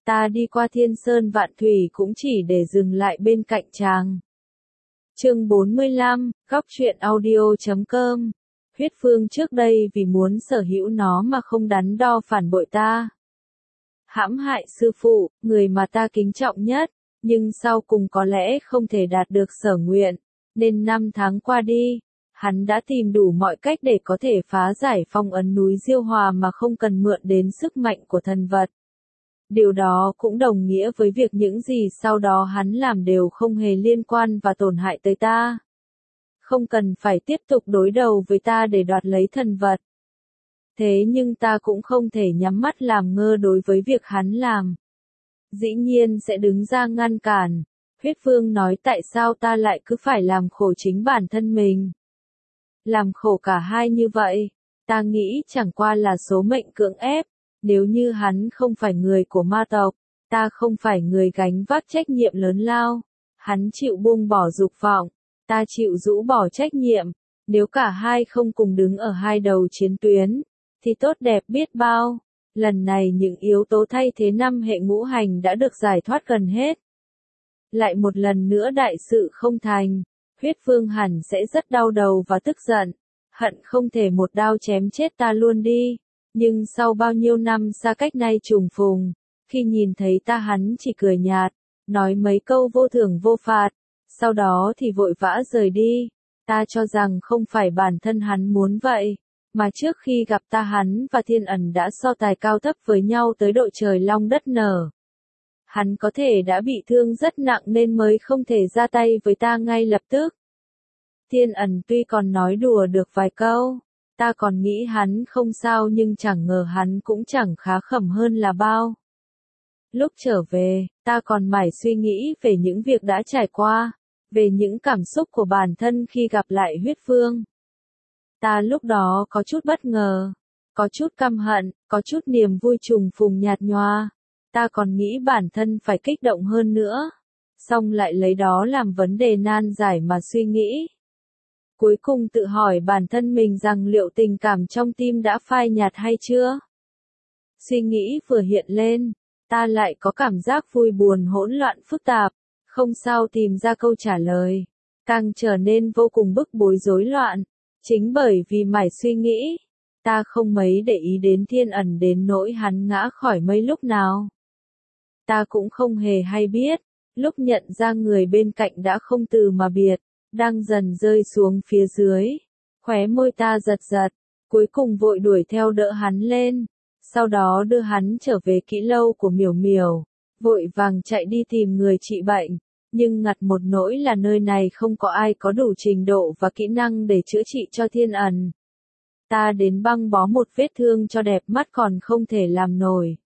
Ta đi qua thiên sơn vạn thủy cũng chỉ để dừng lại bên cạnh chàng. Chương 45, góc truyện audio.com. Huyết Phương trước đây vì muốn sở hữu nó mà không đắn đo phản bội ta. Hãm hại sư phụ, người mà ta kính trọng nhất, nhưng sau cùng có lẽ không thể đạt được sở nguyện, nên 5 tháng qua đi, hắn đã tìm đủ mọi cách để có thể phá giải phong ấn núi Diêu Hòa mà không cần mượn đến sức mạnh của thần vật. Điều đó cũng đồng nghĩa với việc những gì sau đó hắn làm đều không hề liên quan và tổn hại tới ta. Không cần phải tiếp tục đối đầu với ta để đoạt lấy thần vật. Thế nhưng ta cũng không thể nhắm mắt làm ngơ đối với việc hắn làm. Dĩ nhiên sẽ đứng ra ngăn cản. Huyết Vương nói tại sao ta lại cứ phải làm khổ chính bản thân mình. Làm khổ cả hai như vậy, ta nghĩ chẳng qua là số mệnh cưỡng ép. Nếu như hắn không phải người của ma tộc, ta không phải người gánh vác trách nhiệm lớn lao. Hắn chịu buông bỏ dục vọng, ta chịu rũ bỏ trách nhiệm. Nếu cả hai không cùng đứng ở hai đầu chiến tuyến, thì tốt đẹp biết bao. Lần này những yếu tố thay thế 5 hệ ngũ hành đã được giải thoát gần hết. Lại một lần nữa đại sự không thành, Huyết Vương hẳn sẽ rất đau đầu và tức giận, hận không thể một đao chém chết ta luôn đi. Nhưng sau bao nhiêu năm xa cách nay trùng phùng, khi nhìn thấy ta hắn chỉ cười nhạt, nói mấy câu vô thưởng vô phạt, sau đó thì vội vã rời đi. Ta cho rằng không phải bản thân hắn muốn vậy, mà trước khi gặp ta hắn và Thiên Ẩn đã so tài cao thấp với nhau tới độ trời long đất nở. Hắn có thể đã bị thương rất nặng nên mới không thể ra tay với ta ngay lập tức. Thiên Ẩn tuy còn nói đùa được vài câu, ta còn nghĩ hắn không sao nhưng chẳng ngờ hắn cũng chẳng khá khẩm hơn là bao. Lúc trở về, ta còn mải suy nghĩ về những việc đã trải qua, về những cảm xúc của bản thân khi gặp lại Huyết Vương. Ta lúc đó có chút bất ngờ, có chút căm hận, có chút niềm vui trùng phùng nhạt nhòa. Ta còn nghĩ bản thân phải kích động hơn nữa, xong lại lấy đó làm vấn đề nan giải mà suy nghĩ. Cuối cùng tự hỏi bản thân mình rằng liệu tình cảm trong tim đã phai nhạt hay chưa? Suy nghĩ vừa hiện lên, ta lại có cảm giác vui buồn hỗn loạn phức tạp, không sao tìm ra câu trả lời, càng trở nên vô cùng bức bối rối loạn. Chính bởi vì mải suy nghĩ, ta không mấy để ý đến Thiên Ẩn đến nỗi hắn ngã khỏi mây lúc nào. Ta cũng không hề hay biết, lúc nhận ra người bên cạnh đã không từ mà biệt, đang dần rơi xuống phía dưới. Khóe môi ta giật giật, cuối cùng vội đuổi theo đỡ hắn lên, sau đó đưa hắn trở về kỹ lâu của Miểu Miểu, vội vàng chạy đi tìm người trị bệnh. Nhưng ngặt một nỗi là nơi này không có ai có đủ trình độ và kỹ năng để chữa trị cho Thiên Ẩn. Ta đến băng bó một vết thương cho đẹp mắt còn không thể làm nổi.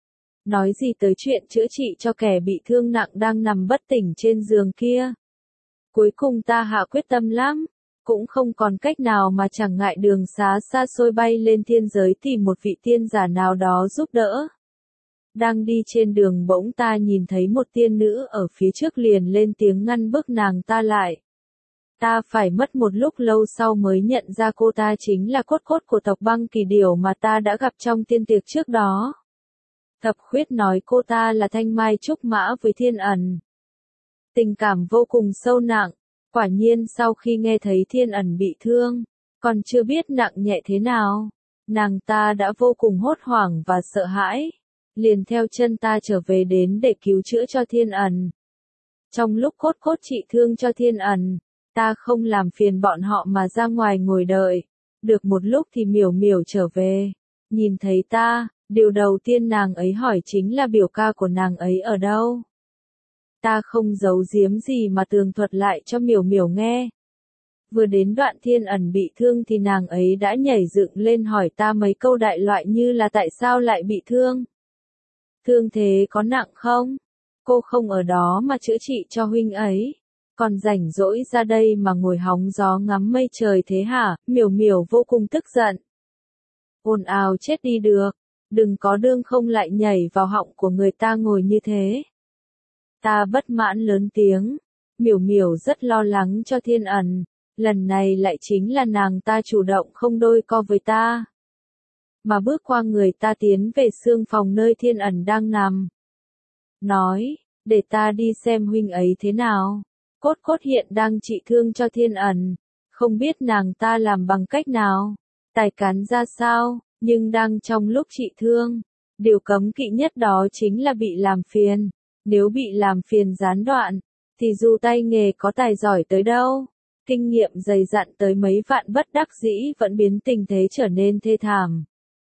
Nói gì tới chuyện chữa trị cho kẻ bị thương nặng đang nằm bất tỉnh trên giường kia. Cuối cùng ta hạ quyết tâm lắm, cũng không còn cách nào mà chẳng ngại đường xá xa xôi bay lên thiên giới tìm một vị tiên giả nào đó giúp đỡ. Đang đi trên đường bỗng ta nhìn thấy một tiên nữ ở phía trước liền lên tiếng ngăn bước nàng ta lại. Ta phải mất một lúc lâu sau mới nhận ra cô ta chính là cốt cốt của tộc Băng Kỳ Điểu mà ta đã gặp trong tiên tiệc trước đó. Thập Khuyết nói cô ta là thanh mai trúc mã với Thiên Ẩn. Tình cảm vô cùng sâu nặng, quả nhiên sau khi nghe thấy Thiên Ẩn bị thương, còn chưa biết nặng nhẹ thế nào, nàng ta đã vô cùng hốt hoảng và sợ hãi. Liền theo chân ta trở về đến để cứu chữa cho Thiên Ẩn. Trong lúc cốt cốt trị thương cho Thiên Ẩn, ta không làm phiền bọn họ mà ra ngoài ngồi đợi. Được một lúc thì Miểu Miểu trở về. Nhìn thấy ta, điều đầu tiên nàng ấy hỏi chính là biểu ca của nàng ấy ở đâu. Ta không giấu giếm gì mà tường thuật lại cho Miểu Miểu nghe. Vừa đến đoạn Thiên Ẩn bị thương thì nàng ấy đã nhảy dựng lên hỏi ta mấy câu đại loại như là tại sao lại bị thương. Thương thế có nặng không? Cô không ở đó mà chữa trị cho huynh ấy. Còn rảnh rỗi ra đây mà ngồi hóng gió ngắm mây trời thế hả? Miểu Miểu vô cùng tức giận. Ồn ào chết đi được. Đừng có đương không lại nhảy vào họng của người ta ngồi như thế. Ta bất mãn lớn tiếng. Miểu Miểu rất lo lắng cho Thiên Ẩn. Lần này lại chính là nàng ta chủ động không đôi co với ta. Mà bước qua người ta tiến về xương phòng nơi Thiên Ẩn đang nằm. nói, để ta đi xem huynh ấy thế nào. Cốt cốt hiện đang trị thương cho Thiên Ẩn, không biết nàng ta làm bằng cách nào, tài cán ra sao, nhưng đang trong lúc trị thương. Điều cấm kỵ nhất đó chính là bị làm phiền. Nếu bị làm phiền gián đoạn, thì dù tay nghề có tài giỏi tới đâu, kinh nghiệm dày dặn tới mấy vạn bất đắc dĩ vẫn biến tình thế trở nên thê thảm.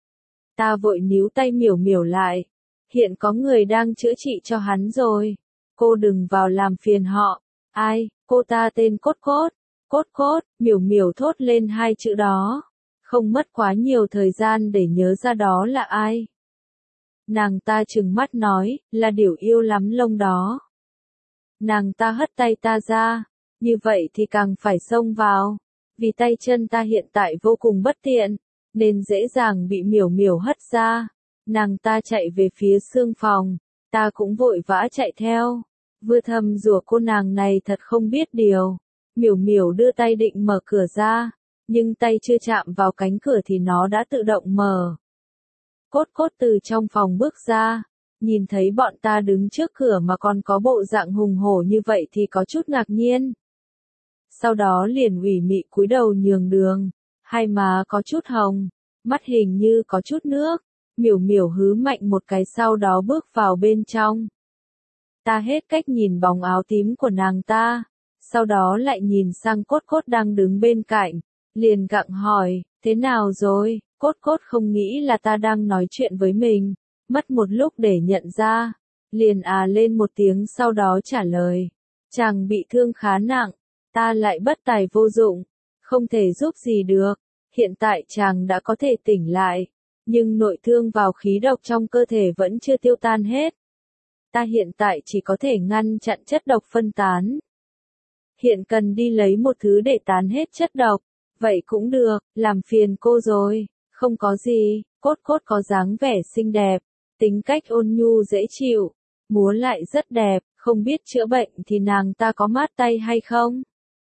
Ta vội níu tay Miểu Miểu lại. Hiện có người đang chữa trị cho hắn rồi. Cô đừng vào làm phiền họ. Ai, cô ta tên Cốt Cốt. Cốt Cốt, Miểu Miểu thốt lên hai chữ đó. Không mất quá nhiều thời gian để nhớ ra đó là ai. Nàng ta trừng mắt nói, là điểu yêu lắm lông đó. Nàng ta hất tay ta ra, như vậy thì càng phải xông vào, vì tay chân ta hiện tại vô cùng bất tiện, nên dễ dàng bị Miểu Miểu hất ra. Nàng ta chạy về phía xương phòng, ta cũng vội vã chạy theo, vừa thầm rủa cô nàng này thật không biết điều. Miểu Miểu đưa tay định mở cửa ra, nhưng tay chưa chạm vào cánh cửa thì nó đã tự động mở. Cốt Cốt từ trong phòng bước ra, nhìn thấy bọn ta đứng trước cửa mà còn có bộ dạng hùng hổ như vậy thì có chút ngạc nhiên. Sau đó liền ủy mị cúi đầu nhường đường, hai má có chút hồng, mắt hình như có chút nước. Miểu Miểu hứ mạnh một cái sau đó bước vào bên trong. Ta hết cách nhìn bóng áo tím của nàng ta, sau đó lại nhìn sang Cốt Cốt đang đứng bên cạnh, liền gặng hỏi, thế nào rồi? Cốt Cốt không nghĩ là ta đang nói chuyện với mình, mất một lúc để nhận ra, liền lên một tiếng sau đó trả lời, chàng bị thương khá nặng, ta lại bất tài vô dụng, không thể giúp gì được, hiện tại chàng đã có thể tỉnh lại, nhưng nội thương vào khí độc trong cơ thể vẫn chưa tiêu tan hết. Ta hiện tại chỉ có thể ngăn chặn chất độc phân tán. Hiện cần đi lấy một thứ để tán hết chất độc, vậy cũng được, làm phiền cô rồi. Không có gì, Cốt Cốt có dáng vẻ xinh đẹp, tính cách ôn nhu dễ chịu, múa lại rất đẹp, không biết chữa bệnh thì nàng ta có mát tay hay không?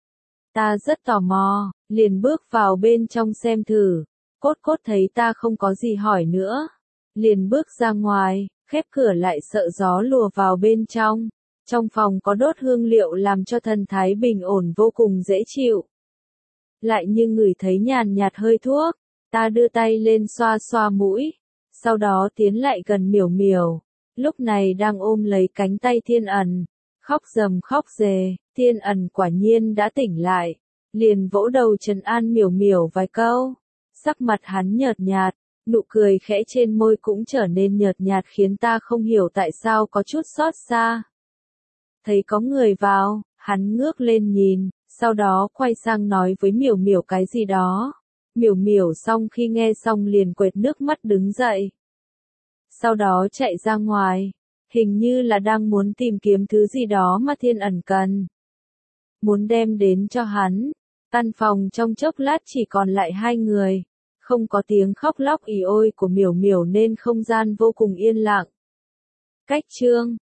Ta rất tò mò, liền bước vào bên trong xem thử. Cốt Cốt thấy ta không có gì hỏi nữa, liền bước ra ngoài, khép cửa lại sợ gió lùa vào bên trong. Trong phòng có đốt hương liệu làm cho thần thái bình ổn vô cùng dễ chịu. Lại như ngửi thấy nhàn nhạt hơi thuốc. Ta đưa tay lên xoa xoa mũi, sau đó tiến lại gần Miểu Miểu, lúc này đang ôm lấy cánh tay Thiên Ẩn, khóc rầm khóc rề. Thiên Ẩn quả nhiên đã tỉnh lại, liền vỗ đầu trấn an Miểu Miểu vài câu, sắc mặt hắn nhợt nhạt, nụ cười khẽ trên môi cũng trở nên nhợt nhạt khiến ta không hiểu tại sao có chút xót xa. Thấy có người vào, hắn ngước lên nhìn, sau đó quay sang nói với Miểu Miểu cái gì đó. Miểu Miểu xong khi nghe xong liền quệt nước mắt đứng dậy. Sau đó chạy ra ngoài, hình như là đang muốn tìm kiếm thứ gì đó mà Thiên Ẩn cần. Muốn đem đến cho hắn. Căn phòng trong chốc lát chỉ còn lại hai người, không có tiếng khóc lóc ỉ ôi của Miểu Miểu nên không gian vô cùng yên lặng. Cách chương